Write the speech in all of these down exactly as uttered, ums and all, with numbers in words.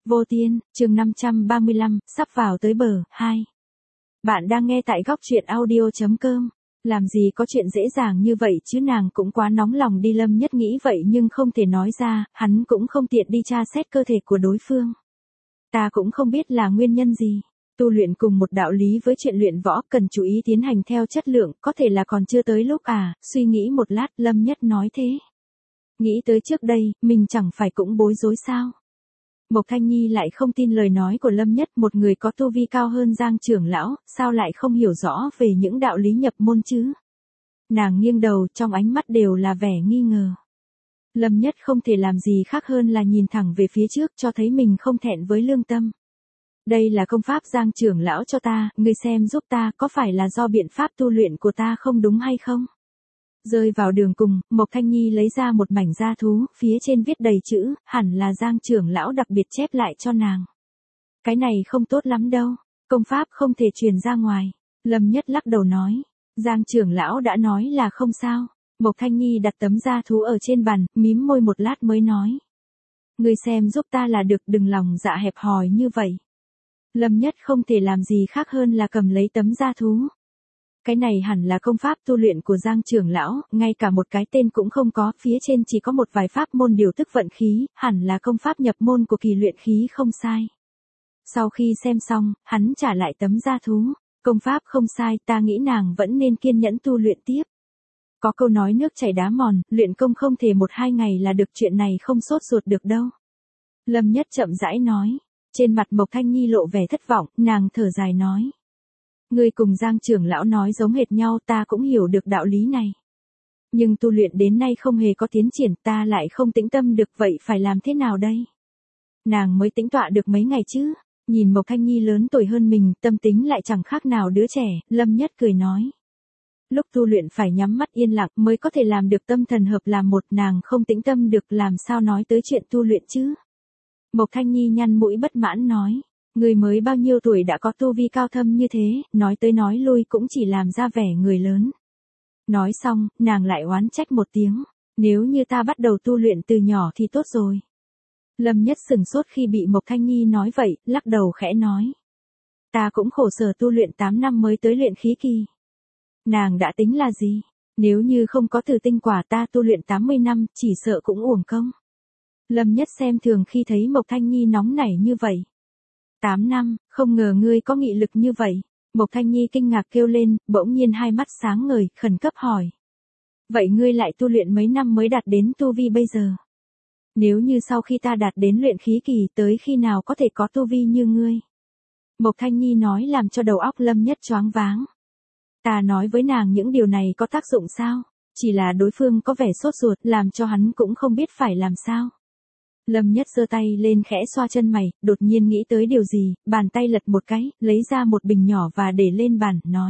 Vô Tiên, chương năm trăm ba mươi lăm, sắp vào tới bờ, hai. Bạn đang nghe tại góc truyện audio.com. Làm gì có chuyện dễ dàng như vậy chứ, nàng cũng quá nóng lòng đi. Lâm Nhất nghĩ vậy nhưng không thể nói ra, hắn cũng không tiện đi tra xét cơ thể của đối phương. Ta cũng không biết là nguyên nhân gì. Tu luyện cùng một đạo lý với chuyện luyện võ, cần chú ý tiến hành theo chất lượng, có thể là còn chưa tới lúc à, suy nghĩ một lát, Lâm Nhất nói thế. Nghĩ tới trước đây, mình chẳng phải cũng bối rối sao? Mộc Thanh Nhi lại không tin lời nói của Lâm Nhất, một người có tu vi cao hơn Giang trưởng lão, sao lại không hiểu rõ về những đạo lý nhập môn chứ? Nàng nghiêng đầu, trong ánh mắt đều là vẻ nghi ngờ. Lâm Nhất không thể làm gì khác hơn là nhìn thẳng về phía trước, cho thấy mình không thẹn với lương tâm. Đây là công pháp Giang trưởng lão cho ta, ngươi xem giúp ta, có phải là do biện pháp tu luyện của ta không đúng hay không? Rơi vào đường cùng, Mộc Thanh Nhi lấy ra một mảnh da thú, phía trên viết đầy chữ, hẳn là Giang trưởng lão đặc biệt chép lại cho nàng. Cái này không tốt lắm đâu, công pháp không thể truyền ra ngoài. Lâm Nhất lắc đầu nói, Giang trưởng lão đã nói là không sao. Mộc Thanh Nhi đặt tấm da thú ở trên bàn, mím môi một lát mới nói. Ngươi xem giúp ta là được, đừng lòng dạ hẹp hòi như vậy. Lâm Nhất không thể làm gì khác hơn là cầm lấy tấm da thú. Cái này hẳn là công pháp tu luyện của Giang trưởng lão, ngay cả một cái tên cũng không có, phía trên chỉ có một vài pháp môn điều tức vận khí, hẳn là công pháp nhập môn của kỳ luyện khí không sai. Sau khi xem xong, hắn trả lại tấm da thú, công pháp không sai, ta nghĩ nàng vẫn nên kiên nhẫn tu luyện tiếp. Có câu nói nước chảy đá mòn, luyện công không thể một hai ngày là được, chuyện này không sốt ruột được đâu. Lâm Nhất chậm rãi nói, trên mặt Mộc Thanh Nhi lộ vẻ thất vọng, nàng thở dài nói. Ngươi cùng Giang trưởng lão nói giống hệt nhau, ta cũng hiểu được đạo lý này. Nhưng tu luyện đến nay không hề có tiến triển, ta lại không tĩnh tâm được, vậy phải làm thế nào đây? Nàng mới tĩnh tọa được mấy ngày chứ? Nhìn Mộc Thanh Nhi lớn tuổi hơn mình, tâm tính lại chẳng khác nào đứa trẻ, Lâm Nhất cười nói. Lúc tu luyện phải nhắm mắt yên lặng mới có thể làm được tâm thần hợp làm một, nàng không tĩnh tâm được làm sao nói tới chuyện tu luyện chứ? Mộc Thanh Nhi nhăn mũi bất mãn nói. Người mới bao nhiêu tuổi đã có tu vi cao thâm như thế, nói tới nói lui cũng chỉ làm ra vẻ người lớn. Nói xong, nàng lại oán trách một tiếng, nếu như ta bắt đầu tu luyện từ nhỏ thì tốt rồi. Lâm Nhất sừng sốt khi bị Mộc Thanh Nhi nói vậy, lắc đầu khẽ nói. Ta cũng khổ sở tu luyện tám năm mới tới luyện khí kỳ. Nàng đã tính là gì? Nếu như không có tử tinh quả ta tu luyện tám mươi năm, chỉ sợ cũng uổng công. Lâm Nhất xem thường khi thấy Mộc Thanh Nhi nóng nảy như vậy. Tám năm, không ngờ ngươi có nghị lực như vậy. Mộc Thanh Nhi kinh ngạc kêu lên, bỗng nhiên hai mắt sáng ngời, khẩn cấp hỏi. Vậy ngươi lại tu luyện mấy năm mới đạt đến tu vi bây giờ? Nếu như sau khi ta đạt đến luyện khí kỳ, tới khi nào có thể có tu vi như ngươi? Mộc Thanh Nhi nói làm cho đầu óc Lâm Nhất choáng váng. Ta nói với nàng những điều này có tác dụng sao? Chỉ là đối phương có vẻ sốt ruột, làm cho hắn cũng không biết phải làm sao. Lâm Nhất giơ tay lên khẽ xoa chân mày, đột nhiên nghĩ tới điều gì, bàn tay lật một cái, lấy ra một bình nhỏ và để lên bàn, nói.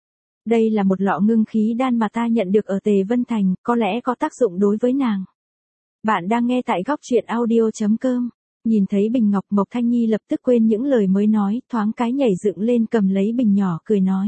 Đây là một lọ ngưng khí đan mà ta nhận được ở Tề Vân Thành, có lẽ có tác dụng đối với nàng. Bạn đang nghe tại góc truyện audio.com. Nhìn thấy bình ngọc, Mộc Thanh Nhi lập tức quên những lời mới nói, thoáng cái nhảy dựng lên cầm lấy bình nhỏ, cười nói.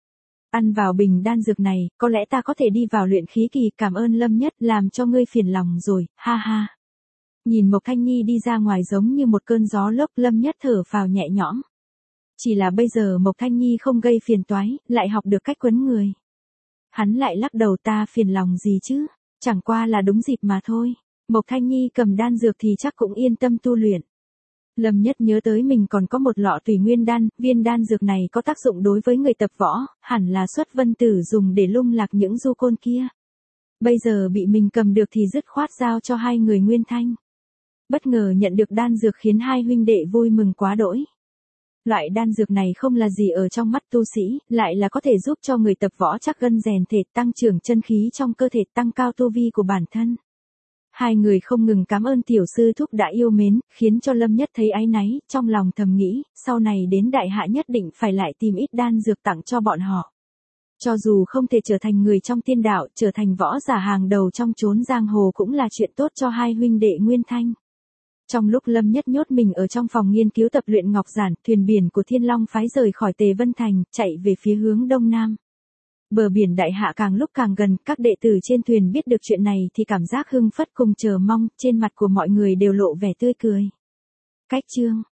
Ăn vào bình đan dược này, có lẽ ta có thể đi vào luyện khí kỳ, cảm ơn Lâm Nhất, làm cho ngươi phiền lòng rồi, ha ha. Nhìn Mộc Thanh Nhi đi ra ngoài giống như một cơn gió lốc, Lâm Nhất thở phào nhẹ nhõm. Chỉ là bây giờ Mộc Thanh Nhi không gây phiền toái, lại học được cách quấn người. Hắn lại lắc đầu, ta phiền lòng gì chứ, chẳng qua là đúng dịp mà thôi. Mộc Thanh Nhi cầm đan dược thì chắc cũng yên tâm tu luyện. Lâm Nhất nhớ tới mình còn có một lọ Tùy Nguyên đan, viên đan dược này có tác dụng đối với người tập võ, hẳn là Xuất Vân Tử dùng để lung lạc những du côn kia. Bây giờ bị mình cầm được thì dứt khoát giao cho hai người Nguyên Thanh. Bất ngờ nhận được đan dược khiến hai huynh đệ vui mừng quá đỗi. Loại đan dược này không là gì ở trong mắt tu sĩ, lại là có thể giúp cho người tập võ chắc gân rèn thể, tăng trưởng chân khí trong cơ thể, tăng cao tu vi của bản thân. Hai người không ngừng cảm ơn tiểu sư thúc đã yêu mến, khiến cho Lâm Nhất thấy áy náy, trong lòng thầm nghĩ, sau này đến đại hạ nhất định phải lại tìm ít đan dược tặng cho bọn họ. Cho dù không thể trở thành người trong tiên đạo, trở thành võ giả hàng đầu trong chốn giang hồ cũng là chuyện tốt cho hai huynh đệ Nguyên Thanh. Trong lúc Lâm Nhất nhốt mình ở trong phòng nghiên cứu tập luyện ngọc giản, thuyền biển của Thiên Long phái rời khỏi Tề Vân Thành, chạy về phía hướng đông nam. Bờ biển đại hạ càng lúc càng gần, các đệ tử trên thuyền biết được chuyện này thì cảm giác hưng phấn cùng chờ mong, trên mặt của mọi người đều lộ vẻ tươi cười. Cách chương